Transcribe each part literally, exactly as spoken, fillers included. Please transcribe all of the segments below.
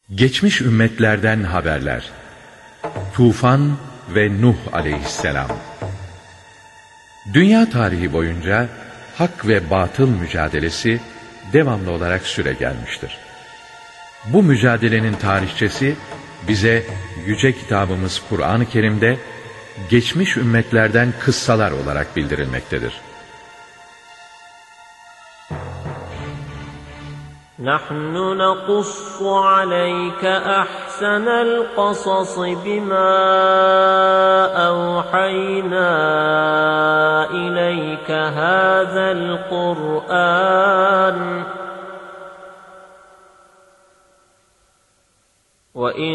Geçmiş ümmetlerden haberler. Tufan ve Nuh aleyhisselam. Dünya tarihi boyunca hak ve batıl mücadelesi devamlı olarak süre gelmiştir. Bu mücadelenin tarihçesi bize yüce kitabımız Kur'an-ı Kerim'de geçmiş ümmetlerden kıssalar olarak bildirilmektedir. نَحْنُ نَقُصُّ عَلَيْكَ أَحْسَنَ الْقَصَصِ بِمَا أَوْحَيْنَا إِلَيْكَ هَذَا الْقُرْآنَ وَإِن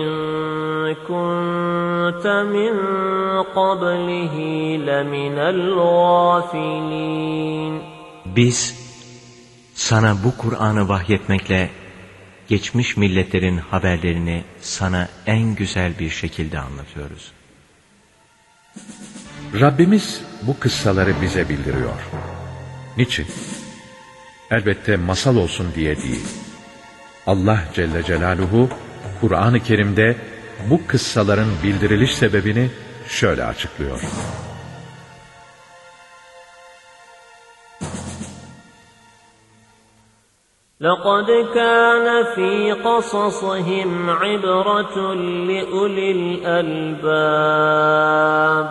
كُنتَ مِن قَبْلِهِ لَمِنَ الْغَافِلِينَ. Biz sana bu Kur'an'ı vahyetmekle geçmiş milletlerin haberlerini sana en güzel bir şekilde anlatıyoruz. Rabbimiz bu kıssaları bize bildiriyor. Niçin? Elbette masal olsun diye değil. Allah Celle Celaluhu Kur'an-ı Kerim'de bu kıssaların bildiriliş sebebini şöyle açıklıyor. لَقَدْ كَانَ فِي قَصَصِهِمْ عِبْرَةٌ لِأُولِي الْأَلْبَابِ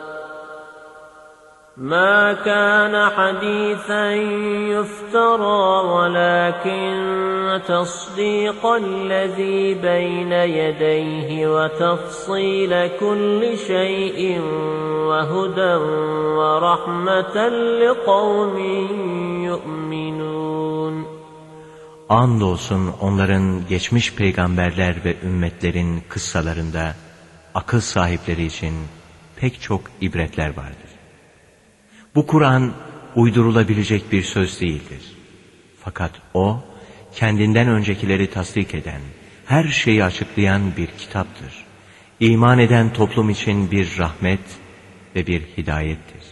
مَا كَانَ حَدِيثًا يُفْتَرَى وَلَكِنْ تَصْدِيقَ الَّذِي بَيْنَ يَدَيْهِ وَتَفْصِيلَ كُلِّ شَيْءٍ وَهُدًى وَرَحْمَةً لِقَوْمٍ يُؤْمِنُونَ. Andolsun onların geçmiş peygamberler ve ümmetlerin kıssalarında akıl sahipleri için pek çok ibretler vardır. Bu Kur'an uydurulabilecek bir söz değildir. Fakat o, kendinden öncekileri tasdik eden, her şeyi açıklayan bir kitaptır. İman eden toplum için bir rahmet ve bir hidayettir.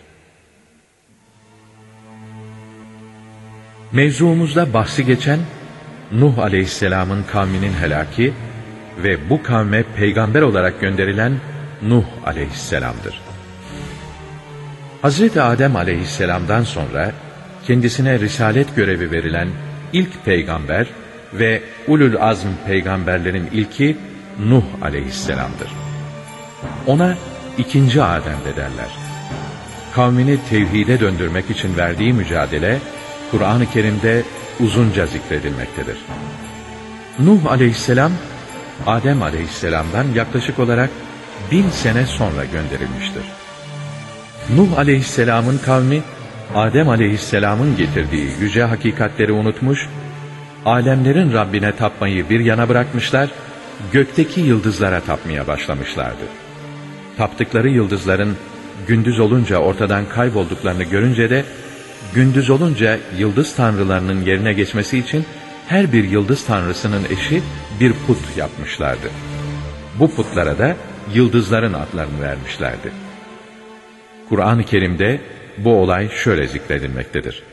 Mevzumuzda bahsi geçen Nuh aleyhisselamın kavminin helaki ve bu kavme peygamber olarak gönderilen Nuh aleyhisselamdır. Hazreti Adem aleyhisselamdan sonra kendisine risalet görevi verilen ilk peygamber ve ulul azm peygamberlerin ilki Nuh aleyhisselamdır. Ona ikinci Adem de derler. Kavmini tevhide döndürmek için verdiği mücadele Kur'an-ı Kerim'de uzunca zikredilmektedir. Nuh aleyhisselam, Adem aleyhisselamdan yaklaşık olarak bin sene sonra gönderilmiştir. Nuh aleyhisselamın kavmi, Adem aleyhisselamın getirdiği yüce hakikatleri unutmuş, alemlerin Rabbine tapmayı bir yana bırakmışlar, gökteki yıldızlara tapmaya başlamışlardı. Taptıkları yıldızların gündüz olunca ortadan kaybolduklarını görünce de, gündüz olunca yıldız tanrılarının yerine geçmesi için her bir yıldız tanrısının eşi bir put yapmışlardı. Bu putlara da yıldızların adlarını vermişlerdi. Kur'an-ı Kerim'de bu olay şöyle zikredilmektedir.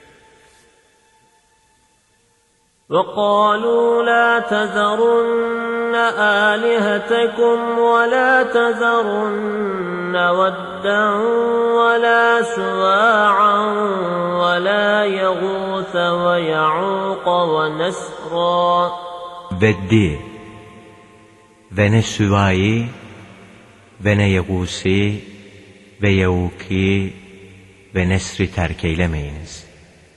وَقَالُوا لَا تَذَرُنَّ آلِهَتَكُمْ وَلَا تَذَرُنَّ وَدًّا وَلَا سُوَاعًا وَلَا يَغُوثَ وَيَعُوقَ وَنَسْرًا. Veddi ve ne Süva'yı ve ne Yegûs'i ve Yevûk'i ve Nesr'i terk eylemeyiniz.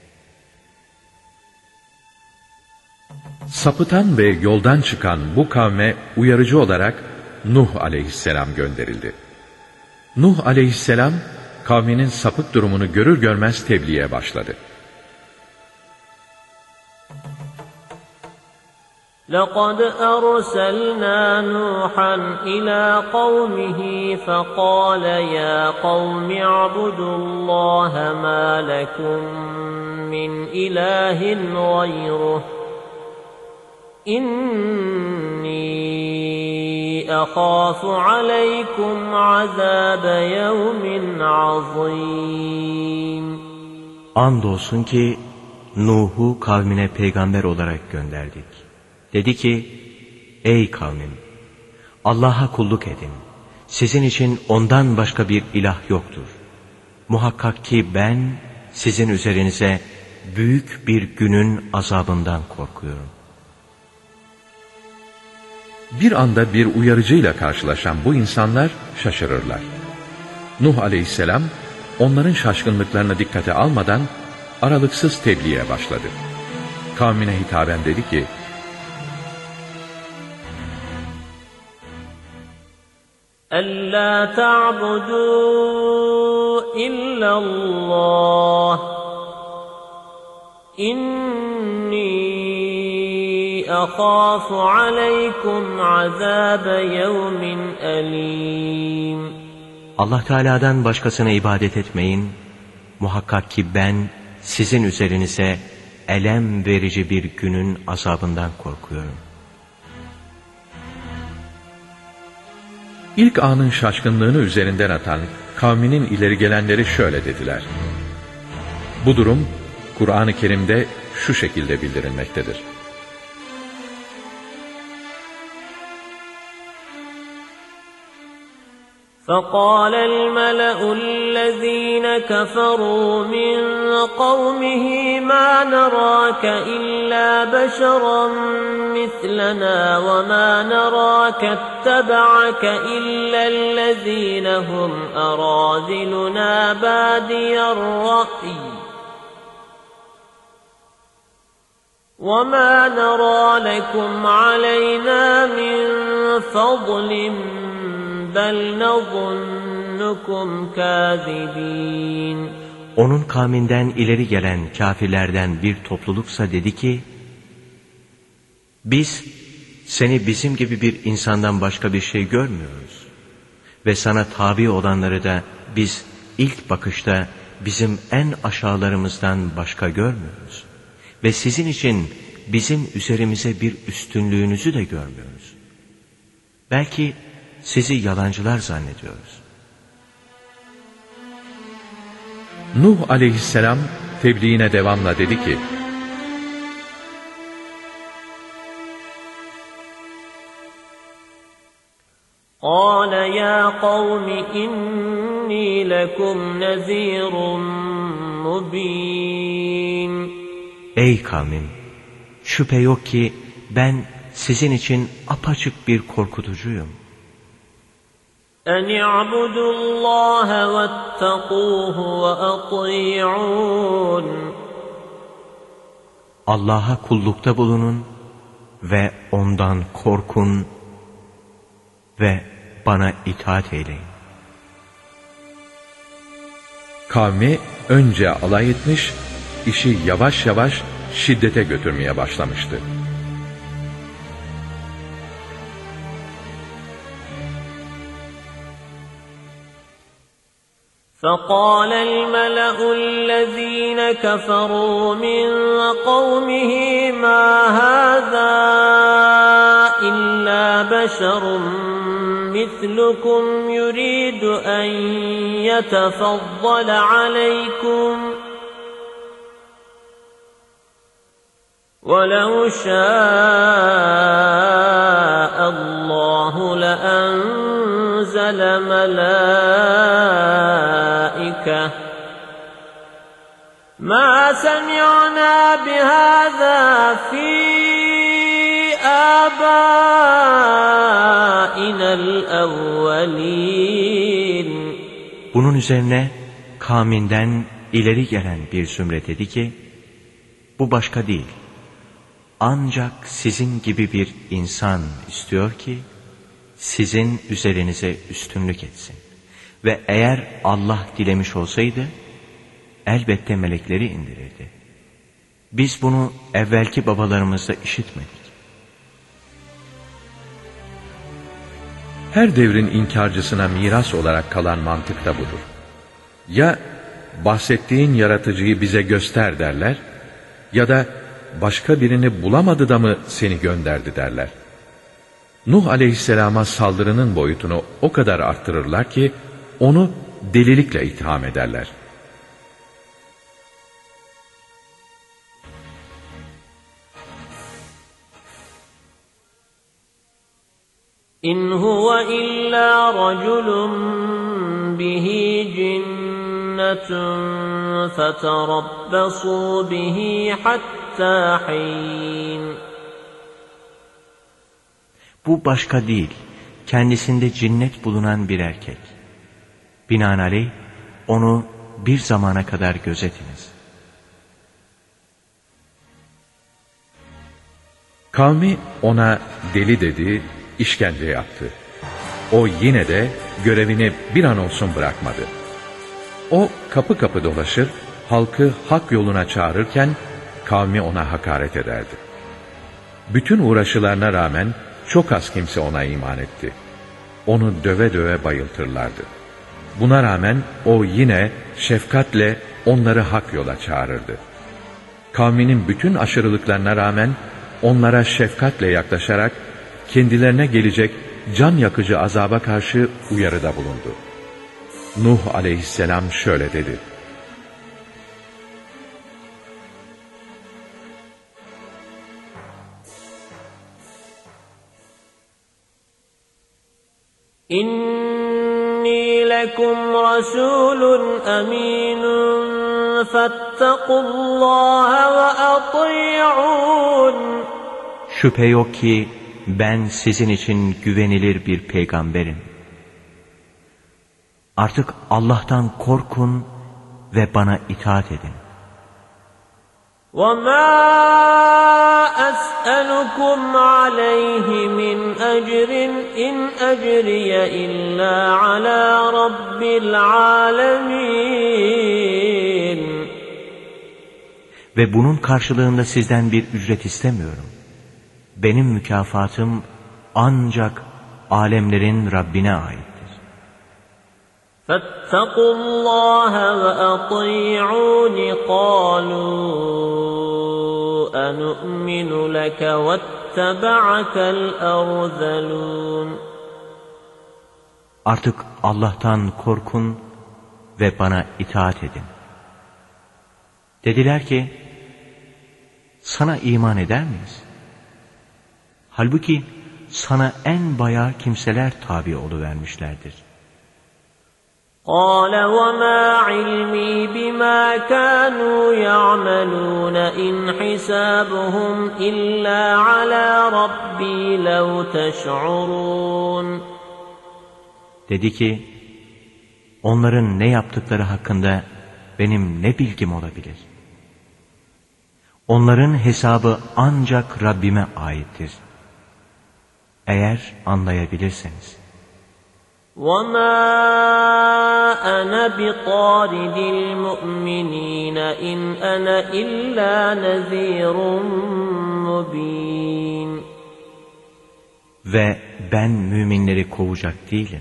Sapıtan ve yoldan çıkan bu kavme uyarıcı olarak Nuh aleyhisselam gönderildi. Nuh aleyhisselam kavminin sapık durumunu görür görmez tebliğe başladı. لَقَدْ أَرْسَلْنَا نُوحًا إِلَى قَوْمِهِ فَقَالَ يَا قَوْمِ اعْبُدُوا اللَّهَ مَا لَكُمْ مِنْ إِلَٰهٍ غَيْرُهُ إِنِّي أَخَافُ عَلَيْكُمْ عَذَابَ يَوْمٍ عَظِيمٍ. Andolsun ki Nuh'u kavmine peygamber olarak gönderdik. Dedi ki, ey kavmim! Allah'a kulluk edin. Sizin için ondan başka bir ilah yoktur. Muhakkak ki ben sizin üzerinize büyük bir günün azabından korkuyorum. Bir anda bir uyarıcıyla karşılaşan bu insanlar şaşırırlar. Nuh aleyhisselam onların şaşkınlıklarını dikkate almadan aralıksız tebliğe başladı. Kavmine hitaben dedi ki: أَلَّا تَعْبُدُوا إِلَّا اللَّهَ إِنِّي أَخَافُ عَلَيْكُمْ عَذَابَ يَوْمٍ أَلِيمٍ. Allah Teala'dan başkasına ibadet etmeyin. Muhakkak ki ben sizin üzerinize elem verici bir günün azabından korkuyorum. İlk anın şaşkınlığını üzerinden atan kavminin ileri gelenleri şöyle dediler: Bu durum Kur'an-ı Kerim'de şu şekilde bildirilmektedir. فَقَالَ الْمَلَأُ الَّذ۪ينَ كَفَرُوا مِنْ قَوْمِهِ مَا نَرَاكَ إِلَّا بَشَرًا مِثْلَنَا وَمَا نَرَاكَ اتَّبَعَكَ إِلَّا الَّذ۪ينَ هُمْ أَرَاذِلُنَا بَادِيَ الرَّأْيِ وَمَا نَرَى لَكُمْ عَلَيْنَا مِنْ فَضْلٍ بَلْ نَظُنُّكُمْ كَاذِبِينَ. Onun kavminden ileri gelen kafirlerden bir topluluksa dedi ki: Biz seni bizim gibi bir insandan başka bir şey görmüyoruz. Ve sana tabi olanları da biz ilk bakışta bizim en aşağılarımızdan başka görmüyoruz. Ve sizin için bizim üzerimize bir üstünlüğünüzü de görmüyoruz. Belki sizi yalancılar zannediyoruz. Nuh aleyhisselam tebliğine devamla dedi ki: قَالَ يَا قَوْمِ إِنِّي لَكُمْ نَذ۪يرٌ مُب۪ينٌ. Ey kavmim! Şüphe yok ki ben sizin için apaçık bir korkutucuyum. أَنِ اعْبُدُوا اللّٰهَ وَاتَّقُوهُ وَأَطِيعُونَ. Allah'a kullukta bulunun ve ondan korkun ve bana itaat eyleyin. Kavmi önce alay etmiş, işi yavaş yavaş şiddete götürmeye başlamıştı. فَقَالَ الْمَلَأُ الَّذ۪ينَ كَفَرُوا مِنْ قَوْمِهِ مَا هَذَا إِلَّا بَشَرٌ مِثْلُكُمْ يُرِيدُ أَنْ يَتَفَضَّلَ عَلَيْكُمْ وَلَوْ شَاءَ اللّٰهُ لَأَنْزَلَ مَلَائِكَةً مَا سَمِعْنَا بِهَذَا فِي آبَائِنَا الْأَوَّلِينَ. Bunun üzerine kavminden ileri gelen bir zümre dedi ki: Bu başka değil. Ancak sizin gibi bir insan istiyor ki sizin üzerinize üstünlük etsin. Ve eğer Allah dilemiş olsaydı elbette melekleri indirirdi. Biz bunu evvelki babalarımızda işitmedik. Her devrin inkarcısına miras olarak kalan mantık da budur. Ya bahsettiğin yaratıcıyı bize göster derler, ya da başka birini bulamadı da mı seni gönderdi derler. Nuh aleyhisselama saldırının boyutunu o kadar arttırırlar ki onu delilikle itham ederler. İn huve illa raculun bihi cinnetun feterabbasu bihi hatta hin. Bu başka değil, kendisinde cinnet bulunan bir erkek. Binaenaleyh onu bir zamana kadar gözetiniz. Kavmi ona deli dedi, işkence yaptı. O yine de görevini bir an olsun bırakmadı. O kapı kapı dolaşır, halkı hak yoluna çağırırken kavmi ona hakaret ederdi. Bütün uğraşılarına rağmen çok az kimse ona iman etti. Onu döve döve bayıltırlardı. Buna rağmen o yine şefkatle onları hak yola çağırırdı. Kavminin bütün aşırılıklarına rağmen onlara şefkatle yaklaşarak kendilerine gelecek can yakıcı azaba karşı uyarıda bulundu. Nuh aleyhisselam şöyle dedi: İnni lekum rasulun aminun fettekullaha ve ati'un. Şüphe yok ki ben sizin için güvenilir bir peygamberim. Artık Allah'tan korkun ve bana itaat edin. وَمَا أَسْأَلُكُمْ عَلَيْهِ مِنْ أَجْرٍ إِنْ أَجْرِيَ إِلَّا عَلَى رَبِّ الْعَالَمِينَ. Ve bunun karşılığında sizden bir ücret istemiyorum. Benim mükafatım ancak alemlerin Rabbine aittir. فَاتَّقُوا اللّٰهَ وَأَطِيعُونِ قَالُوا أَنُؤْمِنُ لَكَ وَاتَّبَعَكَ الْأَرْذَلُونَ. Artık Allah'tan korkun ve bana itaat edin. Dediler ki, sana iman eder miyiz? Halbuki sana en bayağı kimseler tabi oluvermişlerdir. قَالَ وَمَا عِلْمِي بِمَا كَانُوا يَعْمَلُونَ إِنْ حِسَابُهُمْ إِلَّا عَلَى رَبِّي لَوْ تَشْعُرُونَ. Dedi ki, onların ne yaptıkları hakkında benim ne bilgim olabilir? Onların hesabı ancak Rabbime aittir. Eğer anlayabilirseniz. وَمَا أَنَا بِطَارِدِ الْمُؤْمِنِينَ إِنْ أَنَا إِلَّا نَذِيرٌ مُبِينٌ. Ve ben müminleri kovacak değilim.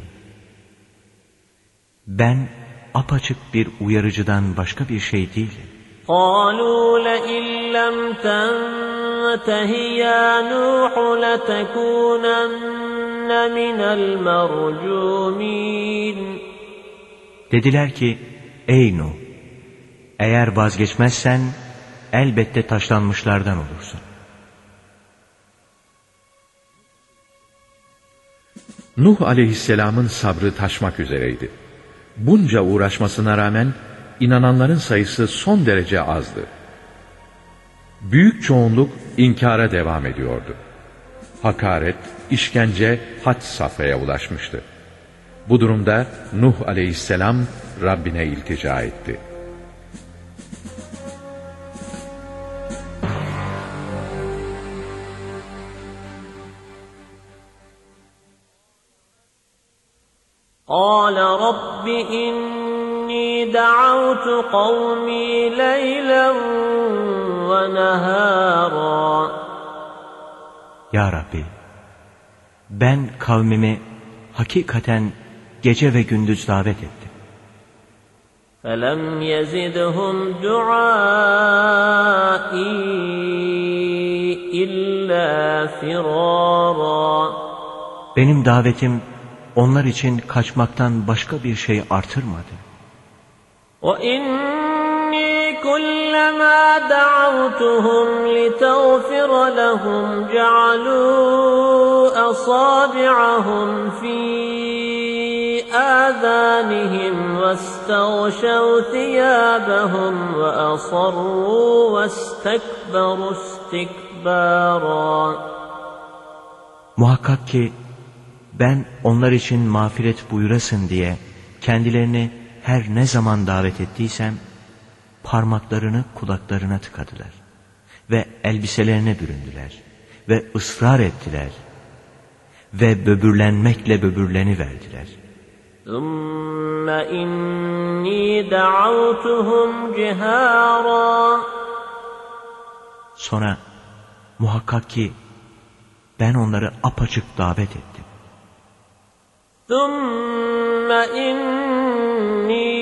Ben apaçık bir uyarıcıdan başka bir şey değilim. قَالُوا لَئِنْ لَمْ تَنْتَهِ يَا نُوحُ لَتَكُونَنَّ مِنَ الْمَرْجُومِينَ. Dediler ki, ey Nuh, eğer vazgeçmezsen elbette taşlanmışlardan olursun. Nuh aleyhisselamın sabrı taşmak üzereydi. Bunca uğraşmasına rağmen inananların sayısı son derece azdı. Büyük çoğunluk inkara devam ediyordu. Hakaret, işkence had safhaya ulaşmıştı. Bu durumda Nuh aleyhisselam Rabbine iltica etti. قَالَ رَبِّ إِنِّي دَعَوْتُ قَوْمِي لَيْلًا وَنَهَارًا. Ya Rabbi, ben kavmimi hakikaten gece ve gündüz davet ettim. فَلَمْ يَزِدْهُمْ دُعَائِي إِلَّا فِرَارًا. Benim davetim onlar için kaçmaktan başka bir şey artırmadı. وَإِنِّي كلما دعوتهم لتغفر لهم جعلوا أصابعهم في آذانهم واستغشوا ثيابهم وأصروا واستكبروا استكبارا. Muhakkak ki ben onlar için mağfiret buyurasın diye kendilerini her ne zaman davet ettiysem parmaklarını kulaklarına tıkadılar ve elbiselerine büründüler ve ısrar ettiler ve böbürlenmekle böbürleni verdiler. ثُمَّ إِنِّي دَعَوْتُهُمْ جِهَارًا. Sonra muhakkak ki ben onları apaçık davet ettim. ثُمَّ إِنِّي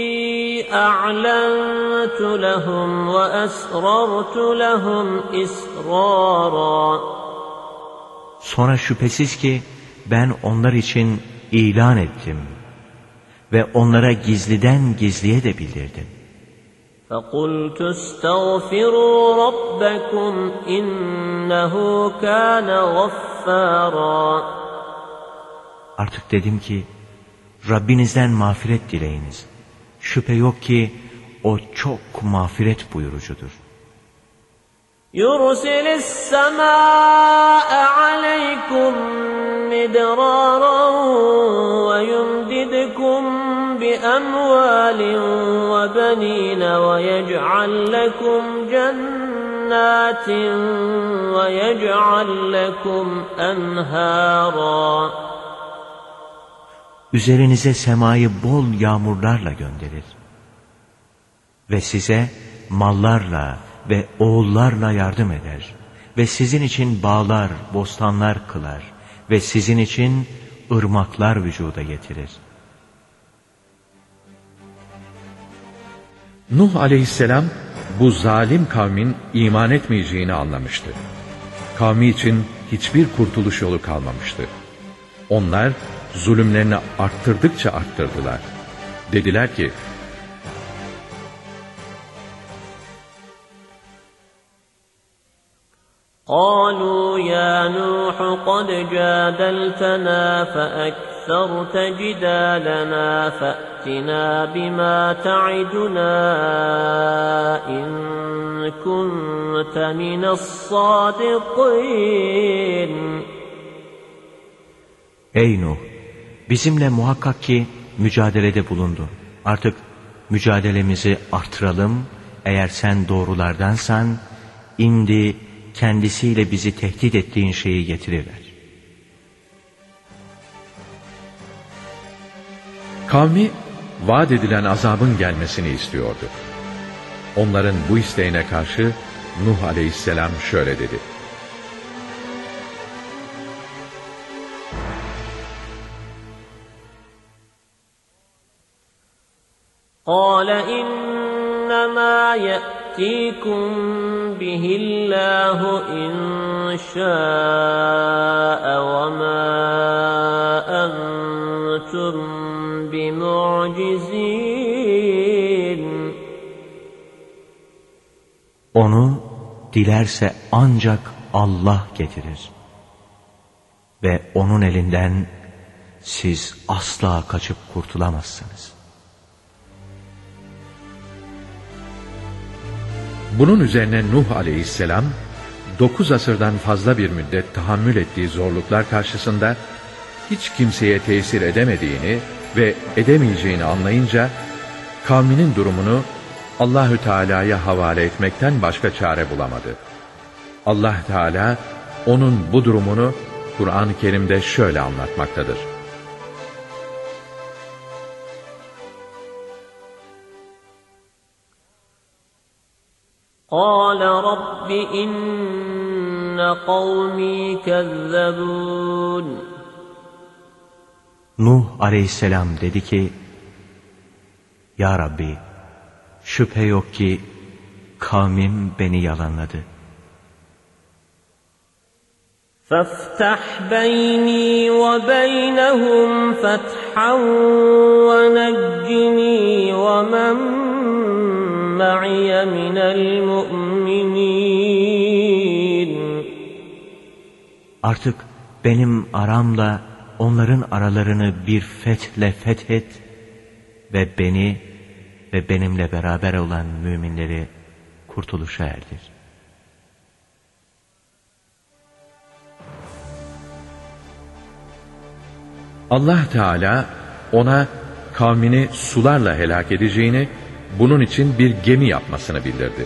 أَعْلَنْتُ لَهُمْ وَأَسْرَرْتُ لَهُمْ إِسْرَارًا. Sonra şüphesiz ki ben onlar için ilan ettim ve onlara gizliden gizliye de bildirdim. فَقُلْتُ اسْتَغْفِرُوا رَبَّكُمْ إِنَّهُ كَانَ غَفَّارًا. Artık dedim ki Rabbinizden mağfiret dileyiniz. Şüphe yok ki o çok mağfiret buyurucudur. يُرْسِلِ السَّمَاءَ عَلَيْكُمْ مِدْرَارًا وَيُمْدِدْكُمْ بِأَمْوَالٍ وَبَنِينَ وَيَجْعَلْ لَكُمْ جَنَّاتٍ وَيَجْعَلْ لَكُمْ أَنْهَارًا. Üzerinize semayı bol yağmurlarla gönderir ve size mallarla ve oğullarla yardım eder ve sizin için bağlar, bostanlar kılar ve sizin için ırmaklar vücuda getirir. Nuh aleyhisselam bu zalim kavmin iman etmeyeceğini anlamıştı. Kavmi için hiçbir kurtuluş yolu kalmamıştı. Onlar zulümlerini arttırdıkça arttırdılar. Dediler ki, قالوا يا نوح قد جادلتنا فأكثرت جدالنا فأتنا بما تعدنا إن كنت من الصادقين. Ey Nuh! Bizimle muhakkak ki mücadelede bulundun. Artık mücadelemizi artıralım. Eğer sen doğrulardansan, indi kendisiyle bizi tehdit ettiğin şeyi getiriver. kavmi vaat edilen azabın gelmesini istiyordu. Onların bu isteğine karşı Nuh aleyhisselam şöyle dedi: قال إنما يأتيكم به الله إن شاء وما أنتم بمعجزين. Onu dilerse ancak Allah getirir. Ve onun elinden siz asla kaçıp kurtulamazsınız. Bunun üzerine Nuh aleyhisselam, dokuz asırdan fazla bir müddet tahammül ettiği zorluklar karşısında hiç kimseye tesir edemediğini ve edemeyeceğini anlayınca, kavminin durumunu Allahü Teala'ya havale etmekten başka çare bulamadı. Allah Teala onun bu durumunu Kur'an-ı Kerim'de şöyle anlatmaktadır: قال رب إن قومي كذبون. Nuh aleyhisselam dedi ki, Ya Rabbi, şüphe yok ki kavmim beni yalanladı. فافتح بيني وبينهم فتحا ونجني ومن معي من المؤمنين. Artık benim aramla onların aralarını bir fethle fethet ve beni ve benimle beraber olan müminleri kurtuluşa erdir. Allah Teala ona kavmini sularla helak edeceğini, bunun için bir gemi yapmasını bildirdi.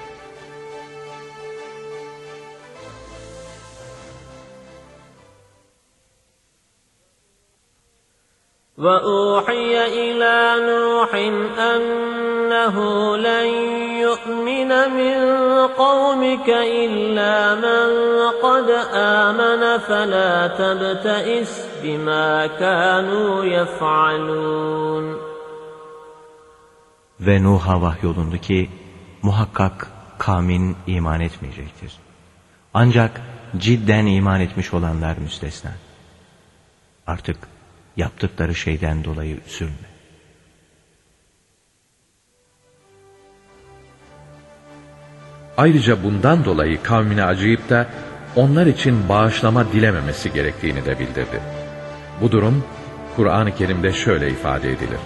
وَأُوحِيَ إِلَى نُوحٍ أَنَّهُ لَن يُؤْمِنَ مِن قَوْمِكَ إِلَّا مَن قَدْ آمَنَ فَلَا تَبْتَئِسْ بِمَا كَانُوا يَفْعَلُونَ. Ve Nuh'a vahyolundu ki, muhakkak kavmin iman etmeyecektir. Ancak cidden iman etmiş olanlar müstesna. Artık yaptıkları şeyden dolayı üzülme. Ayrıca bundan dolayı kavmine acıyıp da onlar için bağışlama dilememesi gerektiğini de bildirdi. Bu durum Kur'an-ı Kerim'de şöyle ifade edilir.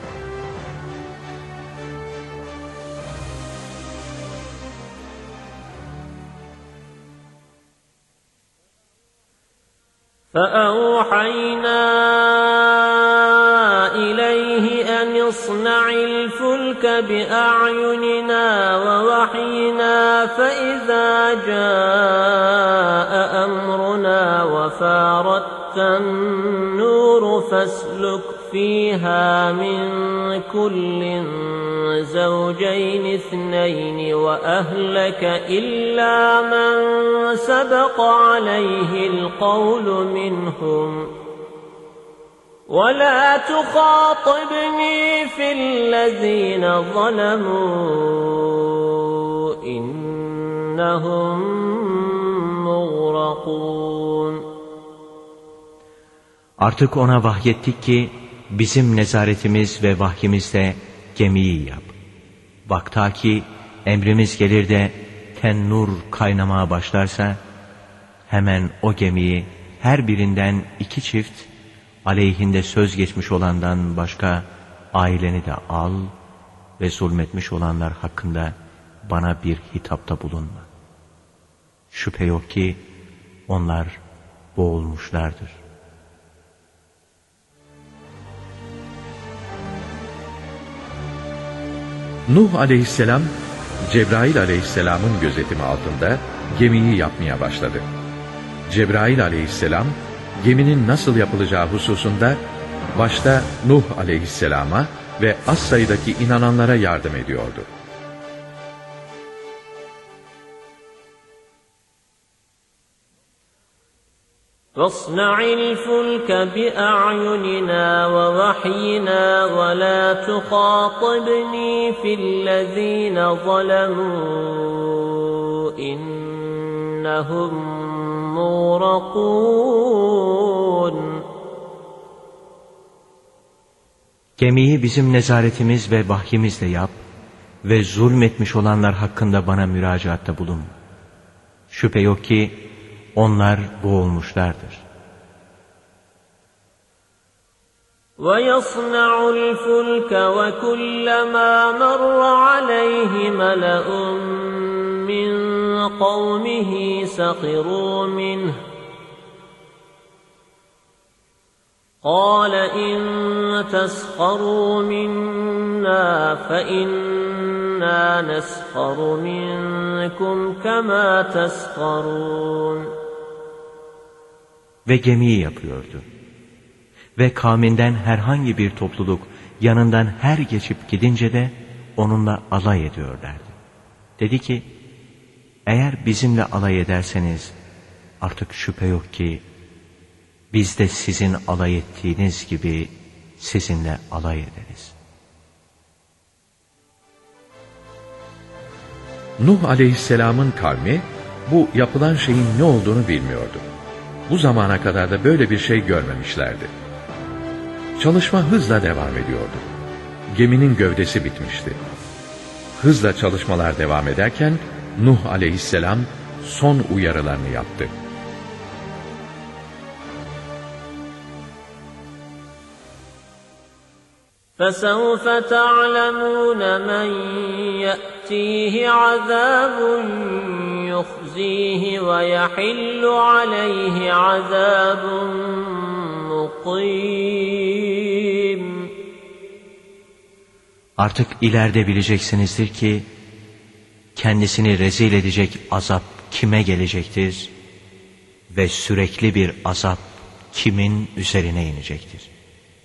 فَأَوْحَيْنَا إِلَيْهِ أَنِ اصْنَعِ الْفُلْكَ بِأَعْيُنِنَا وَوَحْيِنَا فَإِذَا جَاءَ أَمْرُنَا وَفَارَتِ النُّورُ فَاسْلُكْ فِيهَا مِنْ كُلٍّ زَوْجَيْنِ اثْنَيْنِ وَأَهْلَكَ إِلَّا مَنْ سَبَقَ عَلَيْهِ الْقَوْلُ مِنْهُمْ وَلَا تُخَاطِبْنِي فِي الَّذِينَ ظَلَمُوا إِنَّهُمْ مُغْرَقُونَ. Artık ona vahyettik ki, bizim nezaretimiz ve vahyimizle gemiyi yap. Vaktaki emrimiz gelir de tennur kaynamaya başlarsa, hemen o gemiyi her birinden iki çift, aleyhinde söz geçmiş olandan başka aileni de al ve zulmetmiş olanlar hakkında bana bir hitapta bulunma. Şüphe yok ki onlar boğulmuşlardır. Nuh aleyhisselam, Cebrail aleyhisselamın gözetimi altında gemiyi yapmaya başladı. Cebrail aleyhisselam, geminin nasıl yapılacağı hususunda başta Nuh aleyhisselama ve az sayıdaki inananlara yardım ediyordu. فاصنع الفلك بأعيننا ووحينا ولا تخاطبني في الذين ظلموا إنهم مغرقون. Gemiyi bizim nezaretimiz ve vahyimizle yap ve zulmetmiş olanlar hakkında bana müracaatta bulun. Şüphe yok ki onlar boğulmuşlardır. وَيَصْنَعُ الْفُلْكَ وَكُلَّمَا مَرَّ عَلَيْهِ مَلَأٌ مِّن قَوْمِهِ سَخِرُوا مِنْهُ قَالَ إِن تَسْخَرُوا مِنَّا فَإِنَّا نَسْخَرُ مِنكُمْ كَمَا تَسْخَرُونَ. Ve gemiyi yapıyordu. Ve kavminden herhangi bir topluluk yanından her geçip gidince de onunla alay ediyorlardı. Dedi ki, eğer bizimle alay ederseniz artık şüphe yok ki biz de sizin alay ettiğiniz gibi sizinle alay ederiz. Nuh aleyhisselamın kavmi bu yapılan şeyin ne olduğunu bilmiyordu. Bu zamana kadar da böyle bir şey görmemişlerdi. Çalışma hızla devam ediyordu. Geminin gövdesi bitmişti. hızla çalışmalar devam ederken Nuh aleyhisselam son uyarılarını yaptı. فَسَوْفَ تَعْلَمُونَ مَنْ يَأْتِيهِ عَذَابٌ يُخْزِيهِ وَيَحِلُّ عَلَيْهِ عَذَابٌ مُقِيمٌ. Artık ileride bileceksinizdir ki kendisini rezil edecek azap kime gelecektir ve sürekli bir azap kimin üzerine inecektir.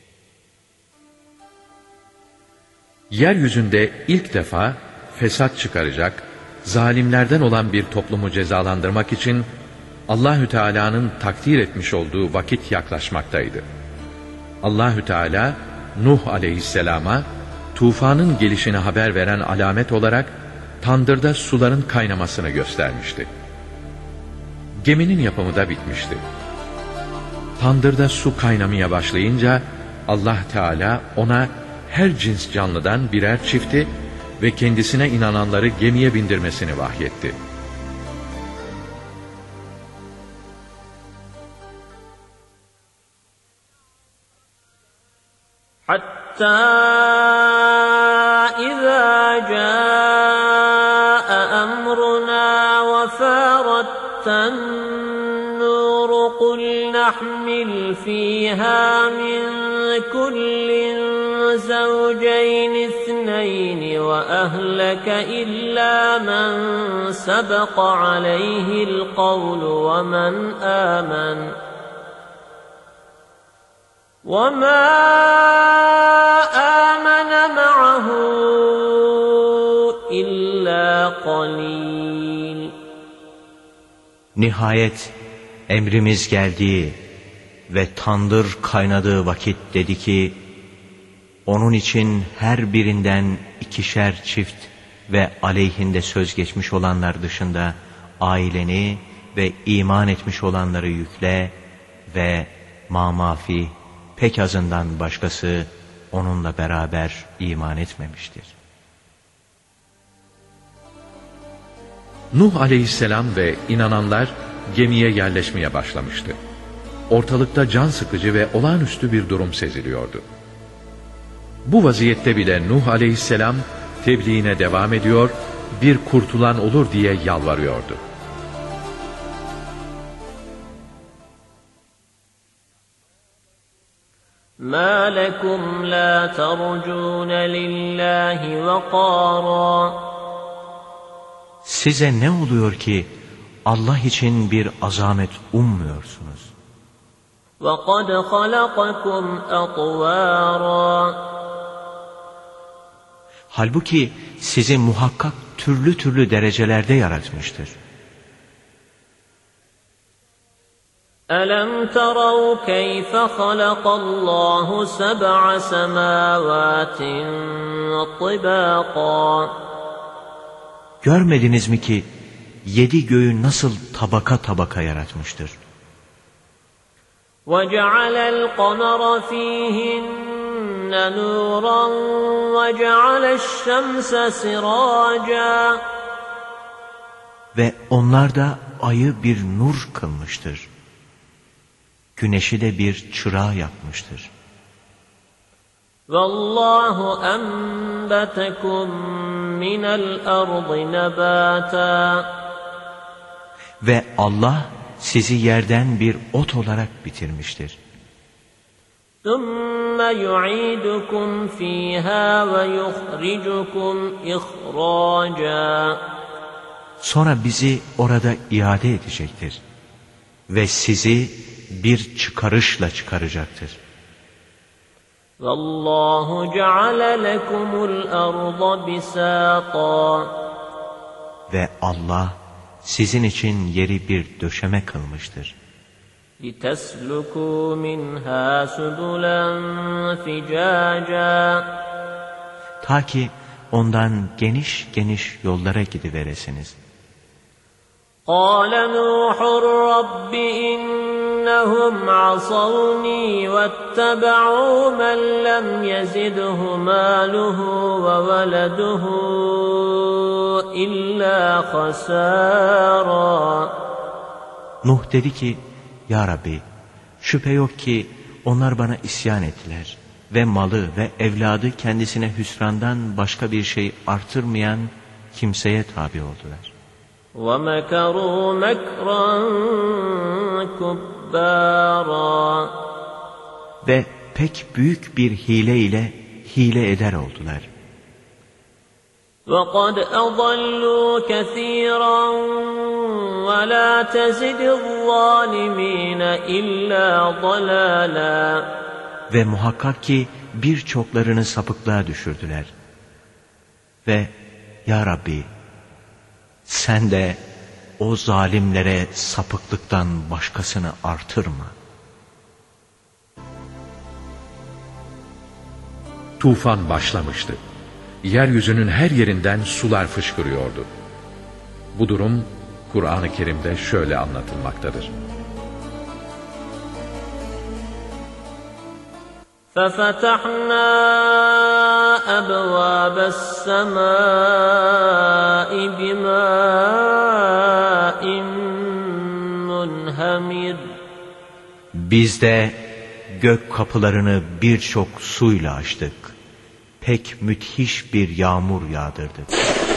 Yeryüzünde ilk defa fesat çıkaracak, zalimlerden olan bir toplumu cezalandırmak için Allahü Teala'nın takdir etmiş olduğu vakit yaklaşmaktaydı. Allahü Teala Nuh aleyhisselama tufanın gelişini haber veren alamet olarak tandırda suların kaynamasını göstermişti. Geminin yapımı da bitmişti. Tandırda su kaynamaya başlayınca Allah Teala ona her cins canlıdan birer çifti ve kendisine inananları gemiye bindirmesini vahyetti. Hatta izâ câe emrunâ ve fâratten nûru kul nahmil fîhâ min kullin زوجين اثنين وأهلك إلا من سبق عليه القول ومن آمن وما آمن معه إلا قليل. Nihayet emrimiz geldiği ve tandır kaynadığı vakit dedi ki, onun için her birinden ikişer çift ve aleyhinde söz geçmiş olanlar dışında aileni ve iman etmiş olanları yükle ve mamafi pek azından başkası onunla beraber iman etmemiştir. Nuh aleyhisselam ve inananlar gemiye yerleşmeye başlamıştı. Ortalıkta can sıkıcı ve olağanüstü bir durum seziliyordu. Bu vaziyette bile Nuh aleyhisselam tebliğine devam ediyor, bir kurtulan olur diye yalvarıyordu. مَا لَكُمْ لَا تَرْجُونَ لِلّٰهِ وَقَارًا. Size ne oluyor ki Allah için bir azamet ummuyorsunuz? وَقَدْ خَلَقَكُمْ أَطْوَارًا. Halbuki sizi muhakkak türlü türlü derecelerde yaratmıştır. أَلَمْ تَرَوْا كَيْفَ خَلَقَ اللّٰهُ سَبْعَ سَمَاوَاتٍ طِبَاقًا. Görmediniz mi ki yedi göğü nasıl tabaka tabaka yaratmıştır? وَجَعَلَ الْقَمَرَ فِيهِنَّ نُورًا وَجَعَلَ الشَّمْسَ سِرَاجًا. Ve onlar da ayı bir nur kılmıştır. Güneşi de bir çırağı yapmıştır. وَاللّٰهُ أَنْبَتَكُمْ مِنَ الْأَرْضِ نَبَاتًا. Ve Allah sizi yerden bir ot olarak bitirmiştir. ثُمَّ يُعِيدُكُمْ فِيهَا وَيُخْرِجُكُمْ إِخْرَاجًا. Sonra bizi orada iade edecektir. Ve sizi bir çıkarışla çıkaracaktır. وَاللّٰهُ جَعَلَ لَكُمُ الْأَرْضَ بِسَاطًا. Ve Allah sizin için yeri bir döşeme kılmıştır. لِتَسْلُكُوا مِنْهَا سُبُلًا فِجَاجًا. Ta ki ondan geniş geniş yollara gidiveresiniz. قَالَ نُوحٌ رَبِّ إِنَّ إنهم عصوني واتبعوا من لم يزده ماله وولده إلا خسارا. Nuh dedi ki, Ya Rabbi, şüphe yok ki onlar bana isyan ettiler ve malı ve evladı kendisine hüsrandan başka bir şey artırmayan kimseye tabi oldular. وَمَكَرُوا مَكْرًا كُبَّارًا. Ve pek büyük bir hile ile hile eder oldular. وَقَدْ أَضَلُّوا كَثِيرًا وَلَا تَزِدِ الظَّالِمِينَ إِلَّا ضَلَالًا. Ve muhakkak ki birçoklarını sapıklığa düşürdüler. Ve Ya Rabbi, sen de o zalimlere sapıklıktan başkasını artırma. Tufan başlamıştı. Yeryüzünün her yerinden sular fışkırıyordu. Bu durum Kur'an-ı Kerim'de şöyle anlatılmaktadır. فَفَتَحْنَا أَبْوَابَ السَّمَاءِ بِمَاءٍ مُنْهَمِرٍ. Biz de gök kapılarını birçok suyla açtık. Pek müthiş bir yağmur yağdırdık.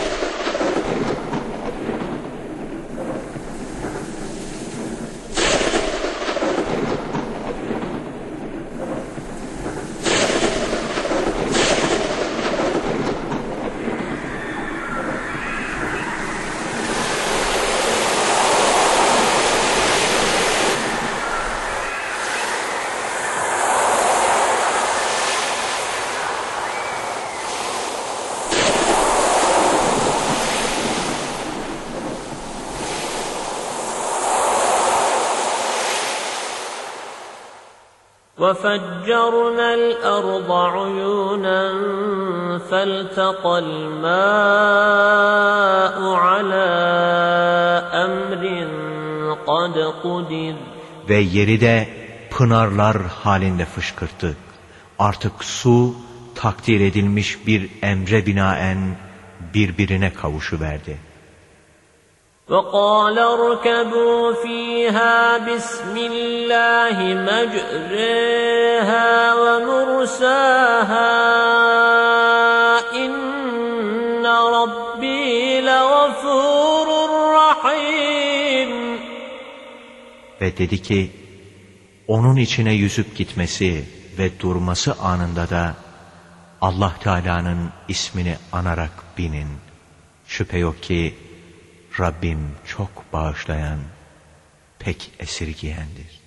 وَفَجَّرْنَا الْأَرْضَ عُيُونًا فَالْتَقَى الْمَاءُ عَلَى أَمْرٍ قَدْ قُدِرَ. Ve yeri de pınarlar halinde fışkırttık. Artık su takdir edilmiş bir emre binaen birbirine kavuşuverdi. وَقَالَ ارْكَبُوا فِيهَا بِسْمِ اللّٰهِ مَجْرَاهَا وَمُرْسَاهَا إِنَّ رَبِّي لَغَفُورٌ رَحِيمٌ. Ve dedi ki, onun içine yüzüp gitmesi ve durması anında da Allah Teala'nın ismini anarak binin. Şüphe yok ki Rabbim çok bağışlayan, pek esirgiyendir.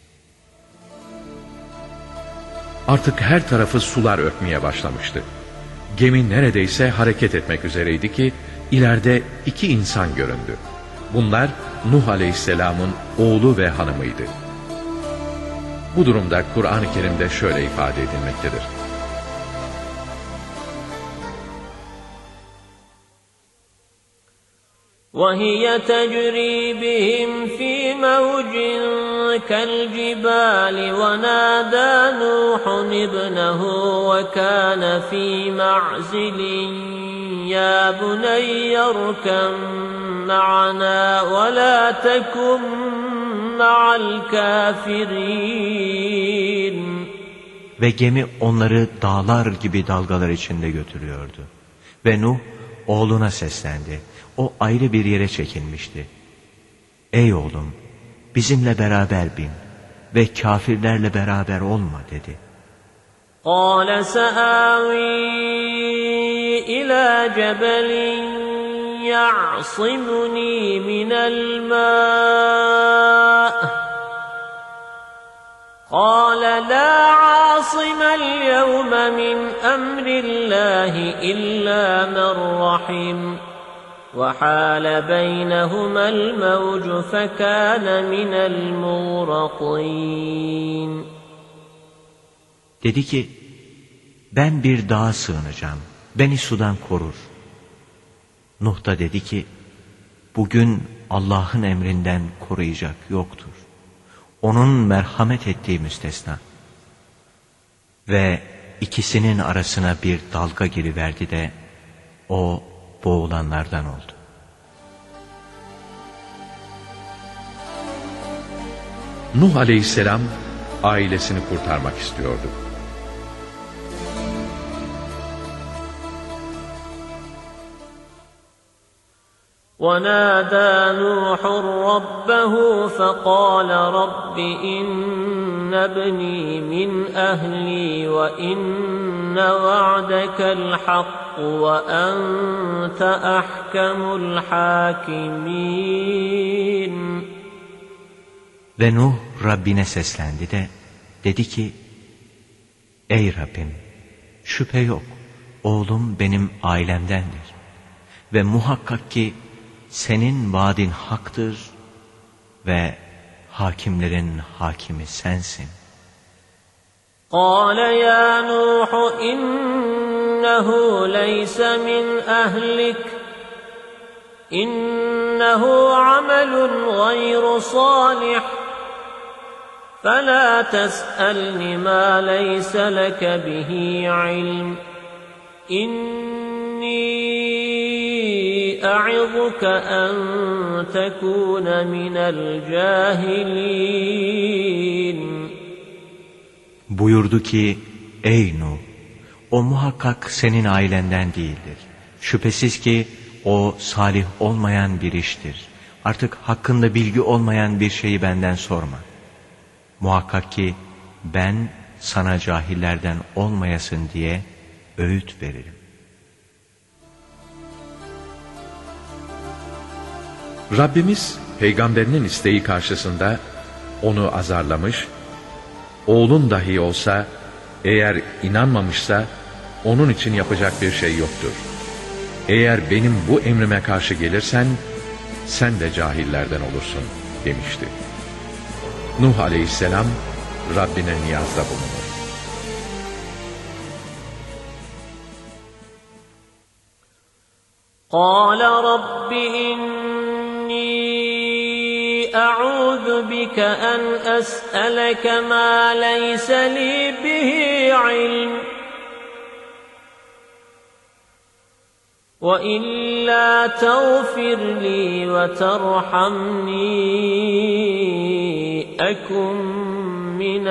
Artık her tarafı sular örtmeye başlamıştı. Gemi neredeyse hareket etmek üzereydi ki ileride iki insan göründü. Bunlar Nuh Aleyhisselam'ın oğlu ve hanımıydı. Bu durumda Kur'an-ı Kerim'de şöyle ifade edilmektedir. وَهِيَ تَجْرِي بِهِمْ فِي مَوْجٍ كَالْجِبَالِ وَنَادَى نُوحٌ ابْنَهُ وَكَانَ فِي مَعْزِلٍ يَا بُنَيَّ ارْكَبْ مَعَنَا وَلَا تَكُنْ مَعَ الْكَافِرِينَ. Ve gemi onları dağlar gibi dalgalar içinde götürüyordu. Ve Nuh oğluna seslendi. O ayrı bir yere çekilmişti. Ey oğlum, bizimle beraber bin ve kafirlerle beraber olma dedi. قَالَ سَآوِي إِلَى جَبَلٍ يَعْصِمُنِي مِنَ الْمَاءِ قَالَ لَا عَاصِمَ الْيَوْمَ مِنْ أَمْرِ اللَّهِ إِلَّا مَنْ رَحِمَ وَحَالَ بَيْنَهُمَا الْمَوْجُ فَكَانَ مِنَ الْمُغْرَقِينَ. Dedi ki, ben bir dağa sığınacağım, beni sudan korur. Nuh da dedi ki, bugün Allah'ın emrinden koruyacak yoktur. onun merhamet ettiği müstesna. Ve ikisinin arasına bir dalga giriverdi de o boğulanlardan oldu. Nuh aleyhisselam ailesini kurtarmak istiyordu. وَنَادَى نُوحٌ رَبَّهُ فَقَالَ رَبِّ إِنَّ ابْنِي مِنْ أَهْلِي وَإِنَّ وَعْدَكَ الْحَقُّ وَأَنْتَ أَحْكَمُ الْحَاكِمِينَ. Ve Nuh Rabbine seslendi de dedi ki, ey Rabbim, şüphe yok, oğlum benim ailemdendir ve muhakkak ki senin vaadin haktır ve hakimlerin hakimi sensin. قَالَ يَا نُوحُ إِنَّهُ لَيْسَ مِنْ أَهْلِكَ إِنَّهُ عَمَلٌ غَيْرُ صَالِحٍ فَلَا تَسْأَلْنِ مَا لَيْسَ لَكَ بِهِ عِلْمٌ إِنِّي أَعِظُكَ أَن تَكُونَ مِنَ الْجَاهِلِينَ. Buyurdu ki, ey Nuh, o muhakkak senin ailenden değildir. Şüphesiz ki o salih olmayan bir iştir. Artık hakkında bilgi olmayan bir şeyi benden sorma. Muhakkak ki ben sana cahillerden olmayasın diye öğüt veririm. Rabbimiz peygamberinin isteği karşısında onu azarlamış, oğlun dahi olsa eğer inanmamışsa onun için yapacak bir şey yoktur. Eğer benim bu emrime karşı gelirsen sen de cahillerden olursun demişti. Nuh aleyhisselam Rabbine niyazda bulunur. قَالَ رَبِّ إِنِّي أَعُوذُ بِكَ أَنْ أَسْأَلَكَ مَا لَيْسَ لِي بِهِ عِلْمٌ وَإِلَّا تَغْفِرْ لِي وَتَرْحَمْنِي أَكُنْ مِنَ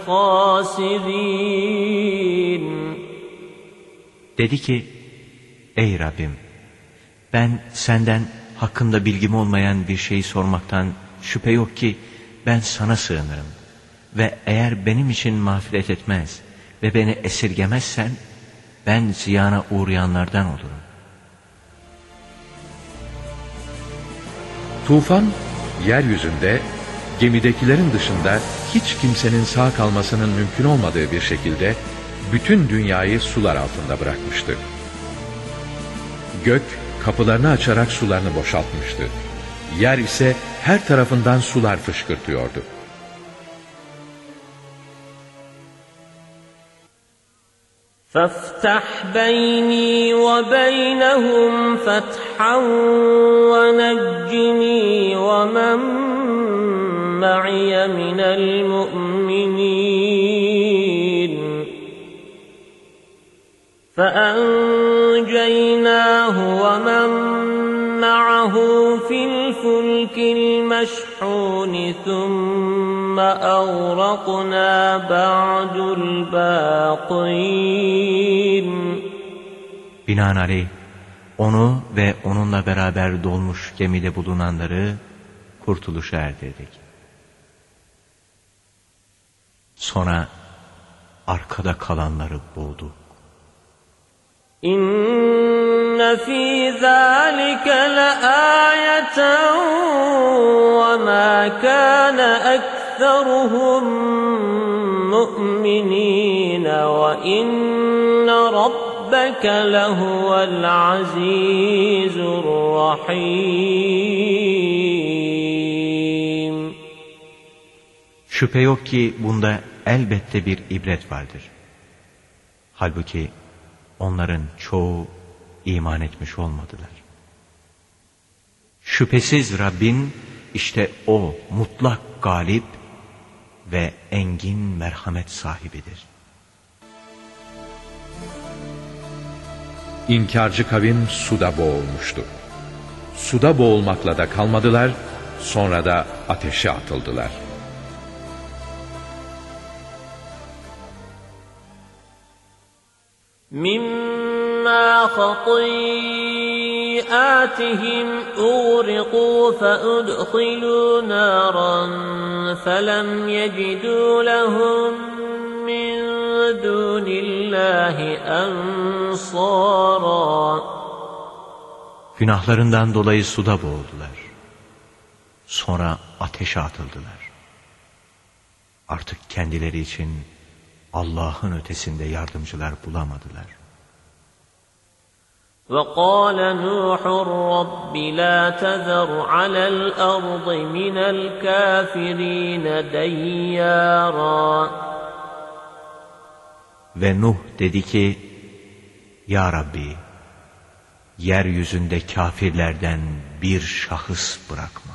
الْخَاسِرِينَ. Dedi ki, ey Rabbim, ben senden hakkında bilgim olmayan bir şeyi sormaktan şüphe yok ki ben sana sığınırım. Ve eğer benim için mağfiret etmez ve beni esirgemezsen ben ziyana uğrayanlardan olurum. Tufan, yeryüzünde gemidekilerin dışında hiç kimsenin sağ kalmasının mümkün olmadığı bir şekilde bütün dünyayı sular altında bırakmıştı. Gök kapılarını açarak sularını boşaltmıştı. Yer ise her tarafından sular fışkırtıyordu. فَافْتَحْ بَيْنِي وَبَيْنَهُمْ فَتْحًا وَنَجِّنِي وَمَنْ مَعِيَ مِنَ الْمُؤْمِنِينَ فَأَنْجَيْنَاهُ وَمَنْ مَعَهُ فِي الْفُلْكِ الْمَشْحُونِ ثُمَّ أَغْرَقْنَا بَعْدُ الْبَاقِينَ. Binaenaleyh onu ve onunla beraber dolmuş gemide bulunanları kurtuluşa erdirdik. Sonra arkada kalanları bulduk. İnne fî zâlike leâyeten ve mâ kâne ekseruhum mu'minîn ve inne rabbeke lehuvel azîzur rahîm. Şüphe yok ki bunda elbette bir ibret vardır. Halbuki onların çoğu iman etmiş olmadılar. Şüphesiz Rabbin işte o mutlak galip, ve engin merhamet sahibidir. İnkarcı kavim suda boğulmuştu. Suda boğulmakla da kalmadılar, sonra da ateşe atıldılar. مما خطيئاتهم أغرقوا فأدخلوا نارا فلم يجدوا لهم من دون الله أنصارا. Günahlarından dolayı suda boğuldular. Sonra ateşe atıldılar. Artık kendileri için Allah'ın ötesinde yardımcılar bulamadılar. وَقَالَ نُوحٌ رَبِّ لَا تَذَرْ عَلَى الْأَرْضِ مِنَ الْكَافِرِينَ دَيَّارًا. Ve Nuh dedi ki, Ya Rabbi, yeryüzünde kafirlerden bir şahıs bırakma.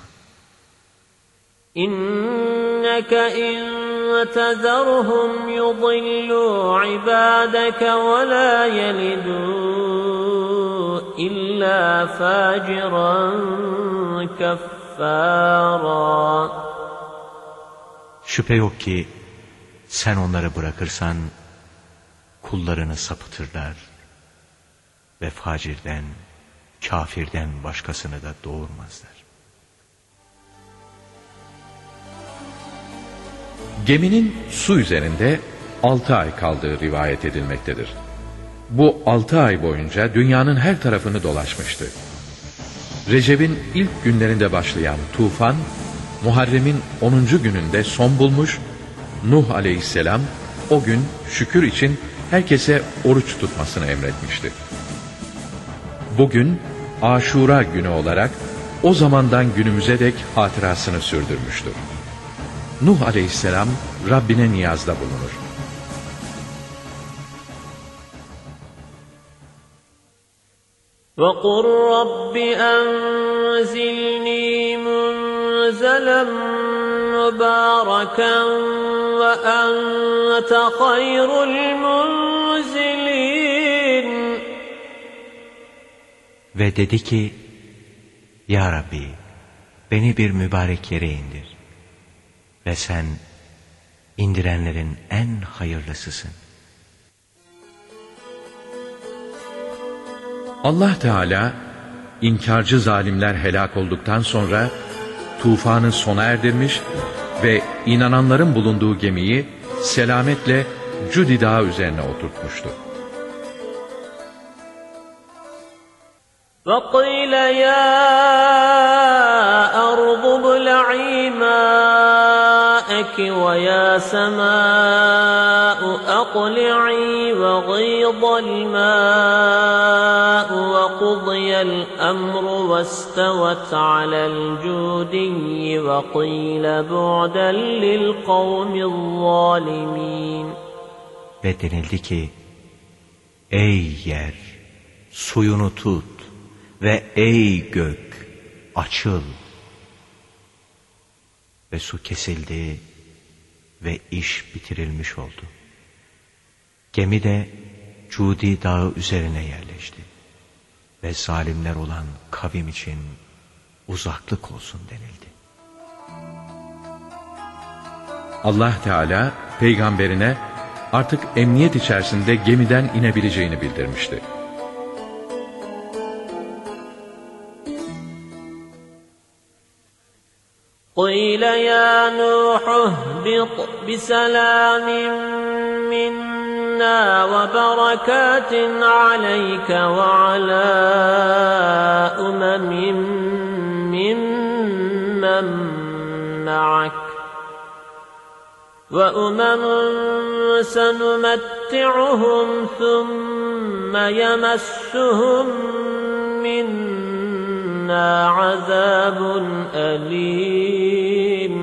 İnneke in tezerhum yudillu ibadeke ve la yelidu illa faciran keffara. Şüphe yok ki sen onları bırakırsan kullarını sapıtırlar ve facirden, kafirden başkasını da doğurmazlar. Geminin su üzerinde altı ay kaldığı rivayet edilmektedir. Bu altı ay boyunca dünyanın her tarafını dolaşmıştı. Recep'in ilk günlerinde başlayan tufan, Muharrem'in onuncu gününde son bulmuş, Nuh aleyhisselam o gün şükür için herkese oruç tutmasını emretmişti. Bugün Aşura günü olarak o zamandan günümüze dek hatırasını sürdürmüştür. Nuh aleyhisselam Rabbine niyazda bulunur. وَقُلْ رَبِّ أَنْزِلْنِي مُنْزَلًا مُبَارَكًا وَأَنْتَ خَيْرُ الْمُنْزِلِينَ. Ve dedi ki, Ya Rabbi, beni bir mübarek yere indir. Ve sen indirenlerin en hayırlısısın. Allah Teala inkarcı zalimler helak olduktan sonra tufanı sona erdirmiş ve inananların bulunduğu gemiyi selametle Cudi Dağı üzerine oturtmuştu. وَقِيلَ يَا أَرْضُ ابْلَعِي مَاءَكِ وَيَا سَمَاءُ أَقْلِعِي وَغِيضَ الْمَاءُ وَقُضِيَ الْأَمْرُ وَاسْتَوَتْ عَلَى الْجُودِيِّ وَقِيلَ بُعْدًا لِلْقَوْمِ الظَّالِمِينَ. Ve denildi ki, Ey yer, suyunu tut ve ey gök, açıl. Ve su kesildi ve iş bitirilmiş oldu. Gemi de Cudi Dağı üzerine yerleşti. Ve zalimler olan kavim için uzaklık olsun denildi. Allah Teala peygamberine artık emniyet içerisinde gemiden inebileceğini bildirmişti. قِيلَ يَا نُوحُ اهْبِطْ بِسَلَامٍ مِّنَّا وَبَرَكَاتٍ عَلَيْكَ وَعَلَى أُمَمٍ مِّمَّن مَّعَكَ وَأُمَمٌ سَنُمَتِّعُهُمْ ثُمَّ يَمَسُّهُم مِّنَّا عَذَابٌ أَلِيمٌ.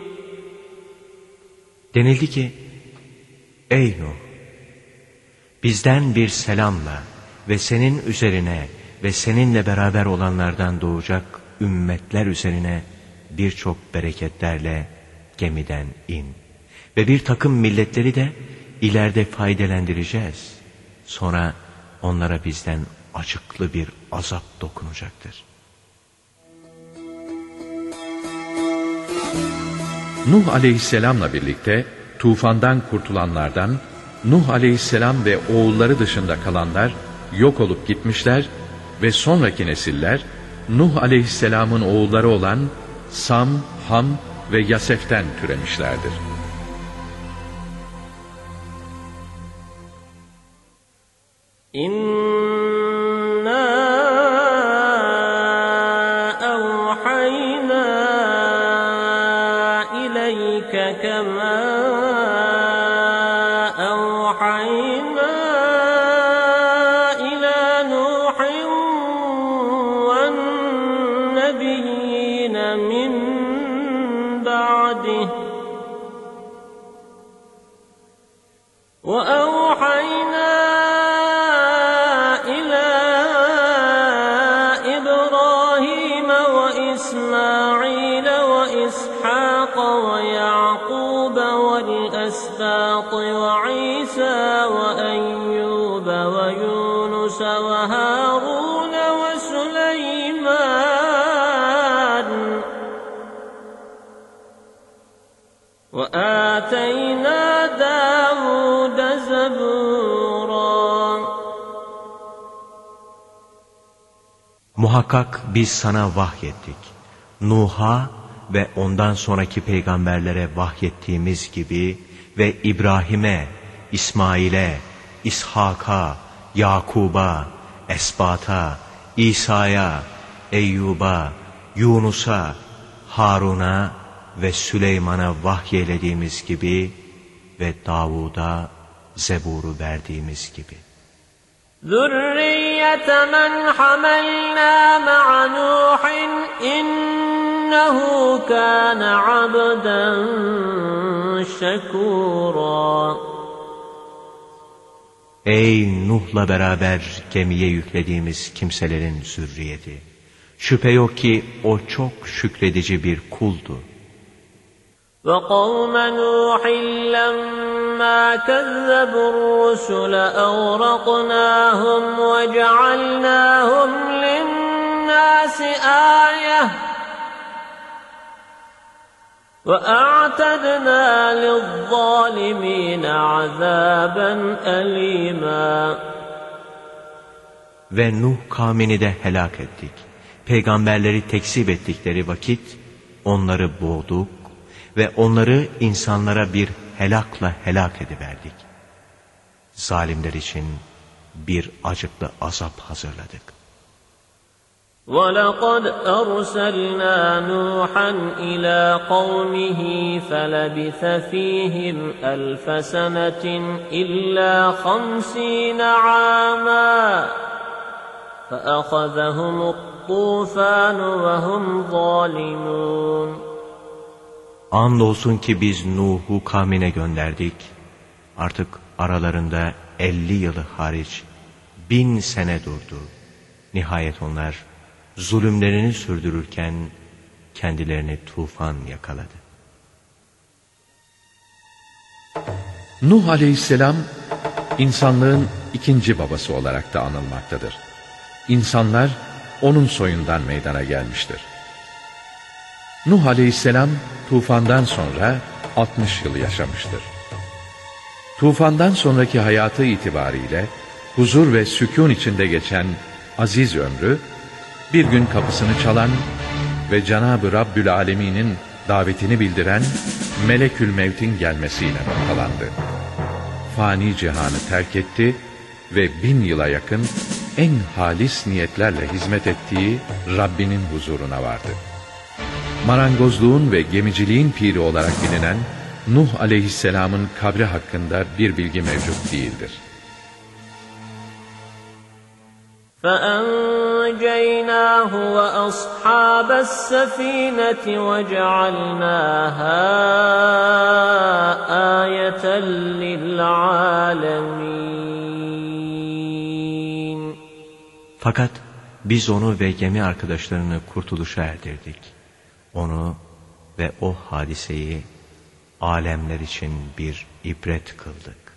Denildi ki, Ey Nuh! Bizden bir selamla ve senin üzerine ve seninle beraber olanlardan doğacak ümmetler üzerine birçok bereketlerle gemiden in. Ve bir takım milletleri de ileride faydelendireceğiz. Sonra onlara bizden acıklı bir azap dokunacaktır. Nuh aleyhisselamla birlikte tufandan kurtulanlardan Nuh aleyhisselam ve oğulları dışında kalanlar yok olup gitmişler ve sonraki nesiller Nuh aleyhisselamın oğulları olan Sam, Ham ve Yasef'ten türemişlerdir. İnna evhayna ileyke kema evhayna ila Nuhin ven nebiyyine min ba'dih ve evhayna وعيسى وأيوب ويونس وهارون وسليمان وآتينا داود زبورا. Muhakkak biz sana vahyettik. Nuh'a ve ondan sonraki peygamberlere vahyettiğimiz gibi ve İbrahim'e, İsmail'e, İshak'a, Yakub'a, Esbat'a, İsa'ya, Eyyub'a, Yunus'a, Harun'a ve Süleyman'a vahyelediğimiz gibi ve Davud'a Zebur'u verdiğimiz gibi. Zürriyete men hamelna ma'a Nuhin innehu kâne abden şekûrâ. Ey Nuh'la beraber gemiye yüklediğimiz kimselerin zürriyeti! Şüphe yok ki o çok şükredici bir kuldu. وَقَوْمَ نُوحٍ لَمَّا كَذَّبُوا الرُّسُلَ أَغْرَقْنَاهُمْ وَجَعَلْنَاهُمْ لِلنَّاسِ آيَةً وَأَعْتَدْنَا لِلظَّالِمِينَ عَذَابًا أَلِيمًا. Ve Nuh kavmini de helak ettik. Peygamberleri tekzip ettikleri vakit onları boğduk ve onları insanlara bir helakla helak ediverdik. Zalimler için bir acıklı azap hazırladık. وَلَقَدْ أَرْسَلْنَا نُوحًا إِلَى قَوْمِهِ فَلَبِثَ فِيهِمْ أَلْفَ سَنَةٍ إِلَّا خَمْسِينَ عَامًا فَأَخَذَهُمُ الطُّوفَانُ وَهُمْ ظَالِمُونَ. Andolsun ki biz Nuh'u kavmine gönderdik. Artık aralarında elli yılı hariç bin sene durdu. Nihayet onlar zulümlerini sürdürürken kendilerini tufan yakaladı. Nuh aleyhisselam insanlığın ikinci babası olarak da anılmaktadır. İnsanlar onun soyundan meydana gelmiştir. Nuh aleyhisselam tufandan sonra altmış yıl yaşamıştır. Tufandan sonraki hayatı itibariyle huzur ve sükûn içinde geçen aziz ömrü, bir gün kapısını çalan ve Cenab-ı Rabbül Alemin'in davetini bildiren Melekül Mevt'in gelmesiyle noktalandı. Fani cihanı terk etti ve bin yıla yakın en halis niyetlerle hizmet ettiği Rabbinin huzuruna vardı. Marangozluğun ve gemiciliğin piri olarak bilinen Nuh aleyhisselamın kabri hakkında bir bilgi mevcut değildir. فَأَنْجَيْنَاهُ وَأَصْحَابَ السَّفِينَةِ وَجَعَلْنَاهَا آيَةً لِلْعَالَمِينَ. Fakat biz onu ve gemi arkadaşlarını kurtuluşa erdirdik. Onu ve o hadiseyi alemler için bir ibret kıldık.